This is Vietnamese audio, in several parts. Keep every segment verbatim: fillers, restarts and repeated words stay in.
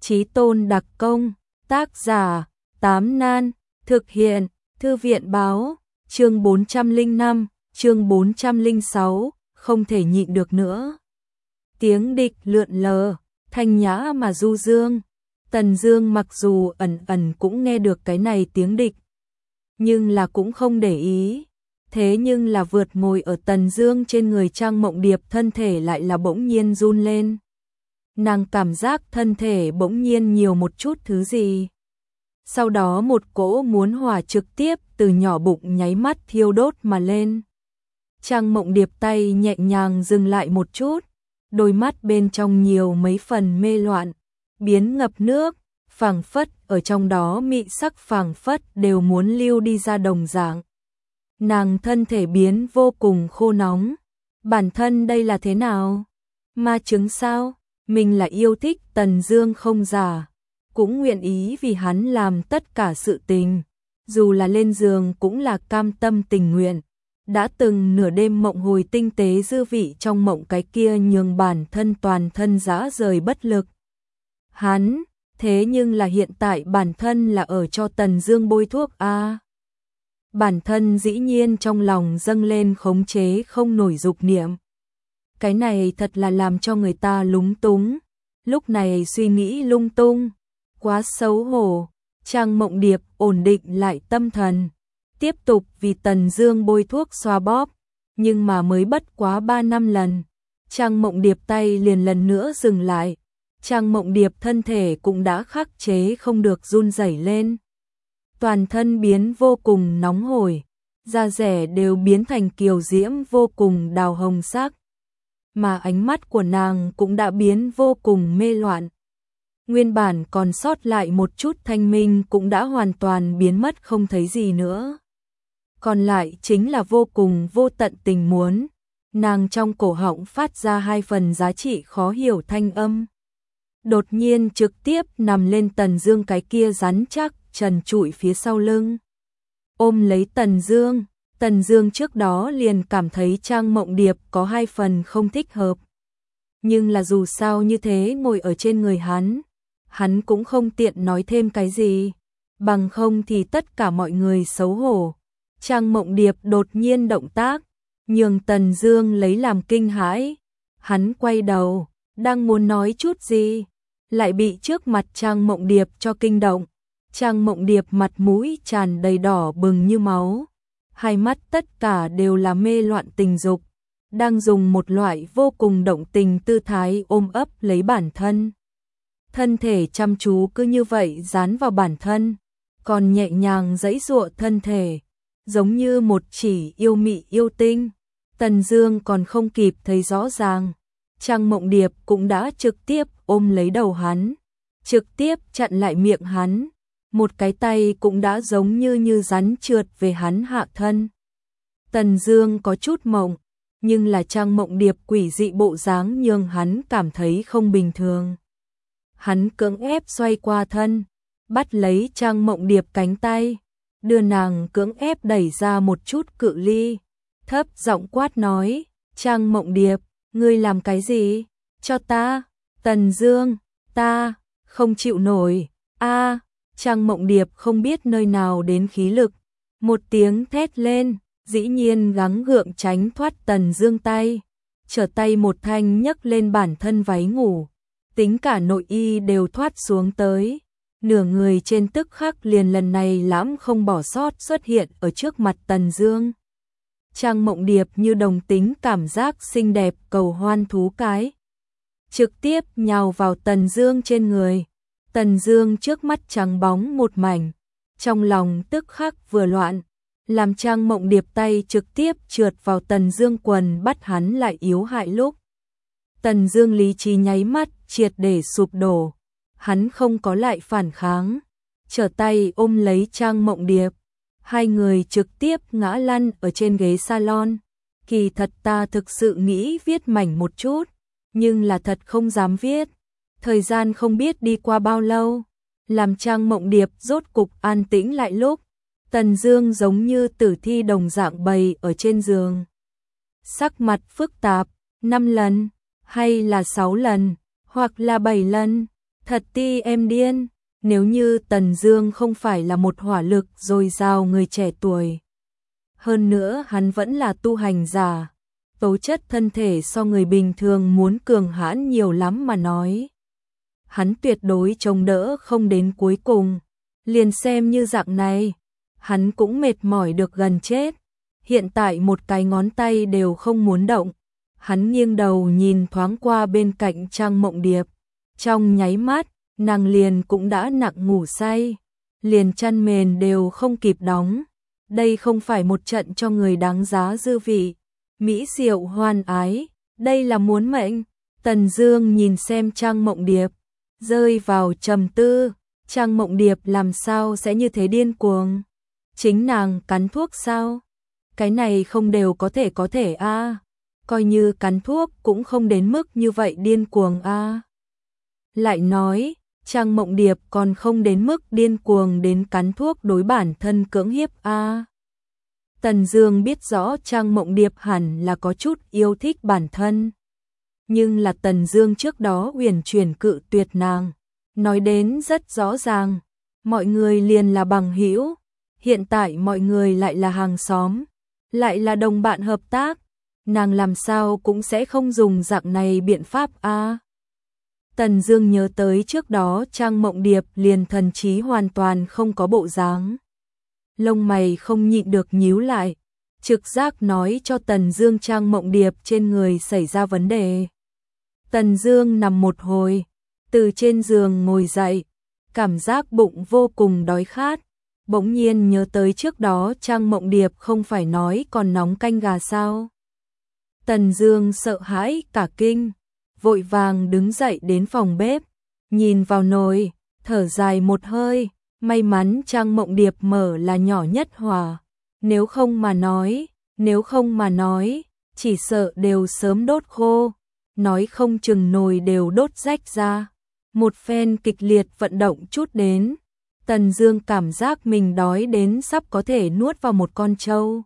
Chí tôn đặc công, tác giả, Tám Nan, thực hiện, Thư viện báo, chương bốn trăm lẻ năm, chương bốn trăm lẻ sáu, không thể nhịn được nữa. Tiếng địch lượn lờ, thanh nhã mà du dương. Tần Dương mặc dù ẩn ẩn cũng nghe được cái này tiếng địch, nhưng là cũng không để ý. Thế nhưng là vượt ngồi ở Tần Dương trên người Trang Mộng Điệp thân thể lại là bỗng nhiên run lên. Nàng cảm giác thân thể bỗng nhiên nhiều một chút thứ gì. Sau đó một cỗ muốn hỏa trực tiếp từ nhỏ bụng nháy mắt thiêu đốt mà lên. Trang Mộng Điệp tay nhẹ nhàng dừng lại một chút, đôi mắt bên trong nhiều mấy phần mê loạn, biến ngập nước, phảng phất ở trong đó mị sắc phảng phất đều muốn lưu đi ra đồng dạng. Nàng thân thể biến vô cùng khô nóng. Bản thân đây là thế nào? Ma chứng sao? Mình là yêu thích Tần Dương không giả, cũng nguyện ý vì hắn làm tất cả sự tình, dù là lên giường cũng là cam tâm tình nguyện. Đã từng nửa đêm mộng hồi tinh tế dư vị trong mộng cái kia nhường bản thân toàn thân rã rời bất lực. Hắn, thế nhưng là hiện tại bản thân là ở cho Tần Dương bôi thuốc a. À. Bản thân dĩ nhiên trong lòng dâng lên khống chế không nổi dục niệm. Cái này thật là làm cho người ta lúng túng. Lúc này suy nghĩ lung tung, quá xấu hổ. Trang Mộng Điệp ổn định lại tâm thần, tiếp tục vì Tần Dương bôi thuốc xoa bóp, nhưng mà mới bất quá ba năm lần, Trang Mộng Điệp tay liền lần nữa dừng lại. Trang Mộng Điệp thân thể cũng đã khắc chế không được run rẩy lên. Toàn thân biến vô cùng nóng hổi, da dẻ đều biến thành kiều diễm vô cùng đào hồng sắc, mà ánh mắt của nàng cũng đã biến vô cùng mê loạn. Nguyên bản còn sót lại một chút thanh minh cũng đã hoàn toàn biến mất không thấy gì nữa. Còn lại chính là vô cùng vô tận tình muốn. Nàng trong cổ họng phát ra hai phần giá trị khó hiểu thanh âm. Đột nhiên trực tiếp nằm lên Tần Dương cái kia rắn chắc trần trụi phía sau lưng. Ôm lấy Tần Dương, Tần Dương trước đó liền cảm thấy Trang Mộng Điệp có hai phần không thích hợp. Nhưng là dù sao như thế ngồi ở trên người hắn, hắn cũng không tiện nói thêm cái gì, bằng không thì tất cả mọi người xấu hổ. Trang Mộng Điệp đột nhiên động tác, nhường Tần Dương lấy làm kinh hãi. Hắn quay đầu, đang muốn nói chút gì, lại bị trước mặt Trang Mộng Điệp cho kinh động. Trang Mộng Điệp mặt mũi tràn đầy đỏ bừng như máu, hai mắt tất cả đều là mê loạn tình dục, đang dùng một loại vô cùng động tình tư thái ôm ấp lấy bản thân. Thân thể chăm chú cứ như vậy dán vào bản thân, còn nhẹ nhàng giãy giụa thân thể, giống như một chỉ yêu mị yêu tinh. Tần Dương còn không kịp thấy rõ ràng, Trang Mộng Điệp cũng đã trực tiếp ôm lấy đầu hắn, trực tiếp chặn lại miệng hắn, một cái tay cũng đã giống như như rắn trượt về hắn hạ thân. Tần Dương có chút mộng, nhưng là Trang Mộng Điệp quỷ dị bộ dáng nhường hắn cảm thấy không bình thường. Hắn cưỡng ép xoay qua thân, bắt lấy Trang Mộng Điệp cánh tay, đưa nàng cưỡng ép đẩy ra một chút cự ly, thấp giọng quát nói: "Trang Mộng Điệp, ngươi làm cái gì? Cho ta!" Tần Dương, ta không chịu nổi. A, Trang Mộng Điệp không biết nơi nào đến khí lực, một tiếng thét lên, dĩ nhiên gắng gượng tránh thoát Tần Dương tay, trở tay một thanh nhấc lên bản thân váy ngủ, tính cả nội y đều thoát xuống tới. Nửa người trên tức khắc liền lần này lãm không bỏ sót xuất hiện ở trước mặt Tần Dương. Trang Mộng Điệp như đồng tính cảm giác xinh đẹp cầu hoan thú cái, trực tiếp nhào vào Tần Dương trên người. Tần Dương trước mắt trắng bóng một mảnh, trong lòng tức khắc vừa loạn, làm Trang Mộng Điệp tay trực tiếp trượt vào Tần Dương quần bắt hắn lại yếu hại lúc. Tần Dương lý trí nháy mắt triệt để sụp đổ, hắn không có lại phản kháng, trở tay ôm lấy Trang Mộng Điệp, hai người trực tiếp ngã lăn ở trên ghế salon. Kỳ thật ta thực sự nghĩ viết mảnh một chút, nhưng là thật không dám viết. Thời gian không biết đi qua bao lâu, làm Trang Mộng Điệp rốt cục an tĩnh lại lúc Tần Dương giống như tử thi đồng dạng bày ở trên giường, sắc mặt phức tạp. Năm lần, hay là sáu lần, hoặc là bảy lần, Thật ti em điên, nếu như Tần Dương không phải là một hỏa lực dồi dào người trẻ tuổi. Hơn nữa hắn vẫn là tu hành giả, tố chất thân thể so người bình thường muốn cường hãn nhiều lắm mà nói. Hắn tuyệt đối chống đỡ không đến cuối cùng, liền xem như dạng này, hắn cũng mệt mỏi được gần chết. Hiện tại một cái ngón tay đều không muốn động. Hắn nghiêng đầu nhìn thoáng qua bên cạnh Trang Mộng Điệp, trong nháy mắt, nàng liền cũng đã nặng ngủ say, liền chăn mền đều không kịp đóng. Đây không phải một trận cho người đáng giá dư vị, mỹ diệu hoan ái, đây là muốn mệnh. Tần Dương nhìn xem Trang Mộng Điệp, rơi vào trầm tư, Trang Mộng Điệp làm sao sẽ như thế điên cuồng? Chính nàng cắn thuốc sao? Cái này không đều có thể có thể a, à. Coi như cắn thuốc cũng không đến mức như vậy điên cuồng a. À. Lại nói, Trang Mộng Điệp còn không đến mức điên cuồng đến cắn thuốc đối bản thân cưỡng hiếp a. À. Tần Dương biết rõ Trang Mộng Điệp hẳn là có chút yêu thích bản thân, nhưng là Tần Dương trước đó uyển chuyển cự tuyệt nàng, nói đến rất rõ ràng, mọi người liền là bằng hữu, hiện tại mọi người lại là hàng xóm, lại là đồng bạn hợp tác, nàng làm sao cũng sẽ không dùng dạng này biện pháp a. À. Tần Dương nhớ tới trước đó Trang Mộng Điệp liền thần trí hoàn toàn không có bộ dáng. Lông mày không nhịn được nhíu lại, trực giác nói cho Tần Dương Trang Mộng Điệp trên người xảy ra vấn đề. Tần Dương nằm một hồi, từ trên giường ngồi dậy, cảm giác bụng vô cùng đói khát, bỗng nhiên nhớ tới trước đó Trang Mộng Điệp không phải nói còn nóng canh gà sao? Tần Dương sợ hãi cả kinh, vội vàng đứng dậy đến phòng bếp, nhìn vào nồi, thở dài một hơi, may mắn Trang Mộng Điệp mở là nhỏ nhất hỏa, nếu không mà nói, nếu không mà nói, chỉ sợ đều sớm đốt khô, nói không chừng nồi đều đốt rách ra. Một phen kịch liệt vận động chút đến, Tần Dương cảm giác mình đói đến sắp có thể nuốt vào một con trâu.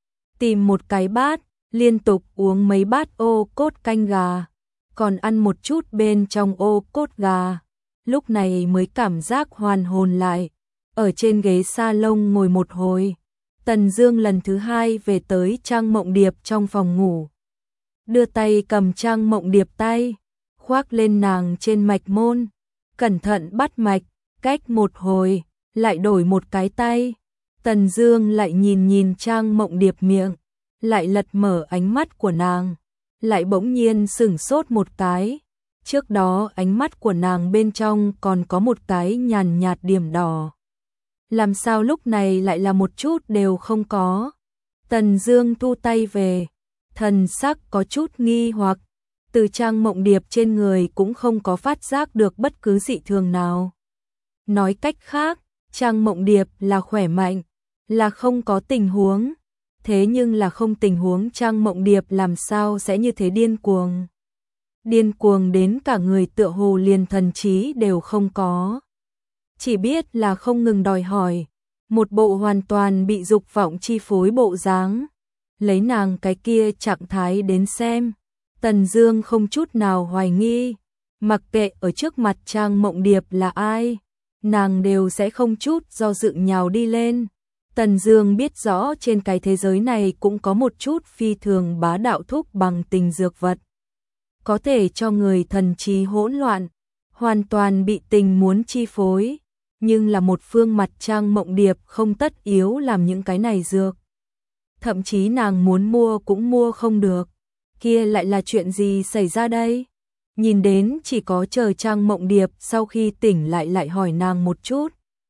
Tìm một cái bát, liên tục uống mấy bát ô cốt canh gà, còn ăn một chút bên trong ô cốt gà, lúc này mới cảm giác hoàn hồn lại. Ở trên ghế salon ngồi một hồi, Tần Dương lần thứ hai về tới Trang Mộng Điệp trong phòng ngủ, đưa tay cầm Trang Mộng Điệp tay, khoác lên nàng trên mạch môn, cẩn thận bắt mạch, cách một hồi, lại đổi một cái tay. Tần Dương lại nhìn nhìn Trang Mộng Điệp miệng, lại lật mở ánh mắt của nàng, lại bỗng nhiên sửng sốt một cái. Trước đó ánh mắt của nàng bên trong còn có một cái nhàn nhạt điểm đỏ. Làm sao lúc này lại là một chút đều không có? Tần Dương thu tay về, thần sắc có chút nghi hoặc, từ Trang Mộng Điệp trên người cũng không có phát giác được bất cứ dị thường nào. Nói cách khác, Trang Mộng Điệp là khỏe mạnh, là không có tình huống, thế nhưng là không tình huống Trang Mộng Điệp làm sao sẽ như thế điên cuồng? Điên cuồng đến cả người tựa hồ liền thần trí đều không có. Chỉ biết là không ngừng đòi hỏi, một bộ hoàn toàn bị dục vọng chi phối bộ dáng. Lấy nàng cái kia trạng thái đến xem, Tần Dương không chút nào hoài nghi, mặc kệ ở trước mặt Trang Mộng Điệp là ai, nàng đều sẽ không chút do dự nhào đi lên. Tần Dương biết rõ trên cái thế giới này cũng có một chút phi thường bá đạo thúc bằng tình dược vật, có thể cho người thần trí hỗn loạn, hoàn toàn bị tình muốn chi phối, nhưng là một phương mặt Trang Mộng Điệp không tất yếu làm những cái này dược. Thậm chí nàng muốn mua cũng mua không được. Kia lại là chuyện gì xảy ra đây? Nhìn đến chỉ có chờ Trang Mộng Điệp sau khi tỉnh lại lại hỏi nàng một chút.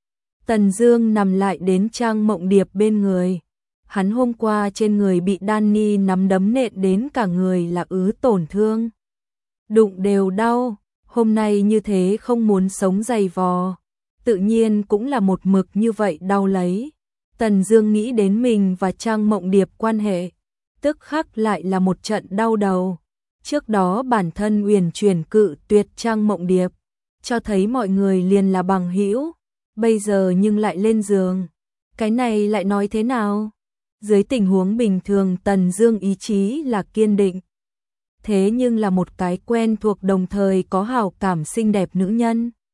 Tần Dương nằm lại đến Trang Mộng Điệp bên người. Hắn hôm qua trên người bị Danny nắm đấm nện đến cả người là ứ tổn thương. Đụng đều đau, hôm nay như thế không muốn sống dày vò, tự nhiên cũng là một mực như vậy đau lấy. Tần Dương nghĩ đến mình và Trang Mộng Điệp quan hệ, tức khắc lại là một trận đau đầu. Trước đó bản thân uyển chuyển cự tuyệt Trang Mộng Điệp, cho thấy mọi người liền là bằng hữu, bây giờ nhưng lại lên giường. Cái này lại nói thế nào? Dưới tình huống bình thường Tần Dương ý chí là kiên định. Thế nhưng là một cái quen thuộc đồng thời có hảo cảm xinh đẹp nữ nhân,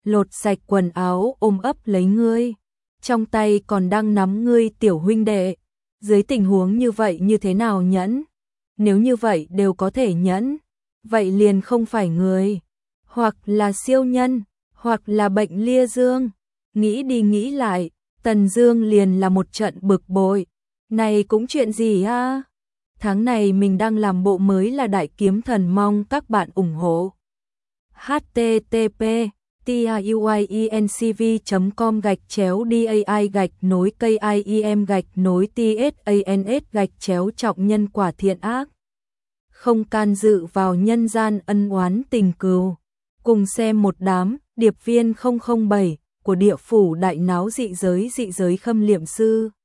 lột sạch quần áo ôm ấp lấy ngươi, trong tay còn đang nắm ngươi tiểu huynh đệ. Dưới tình huống như vậy như thế nào nhẫn? Nếu như vậy đều có thể nhẫn, vậy liền không phải người, hoặc là siêu nhân, hoặc là bệnh lia dương. Nghĩ đi nghĩ lại, Tần Dương liền là một trận bực bội. Này cũng chuyện gì a? Tháng này mình đang làm bộ mới là Đại Kiếm Thần, mong các bạn ủng hộ. h t t p tiuyencv chấm com gạch chéo dai gạch nối kiem gạch nối tsans gạch chéo trọng nhân quả thiện ác. Không can dự vào nhân gian ân oán tình cừu. Cùng xem một đám điệp viên không không bảy của địa phủ đại náo dị giới dị giới khâm liệm sư.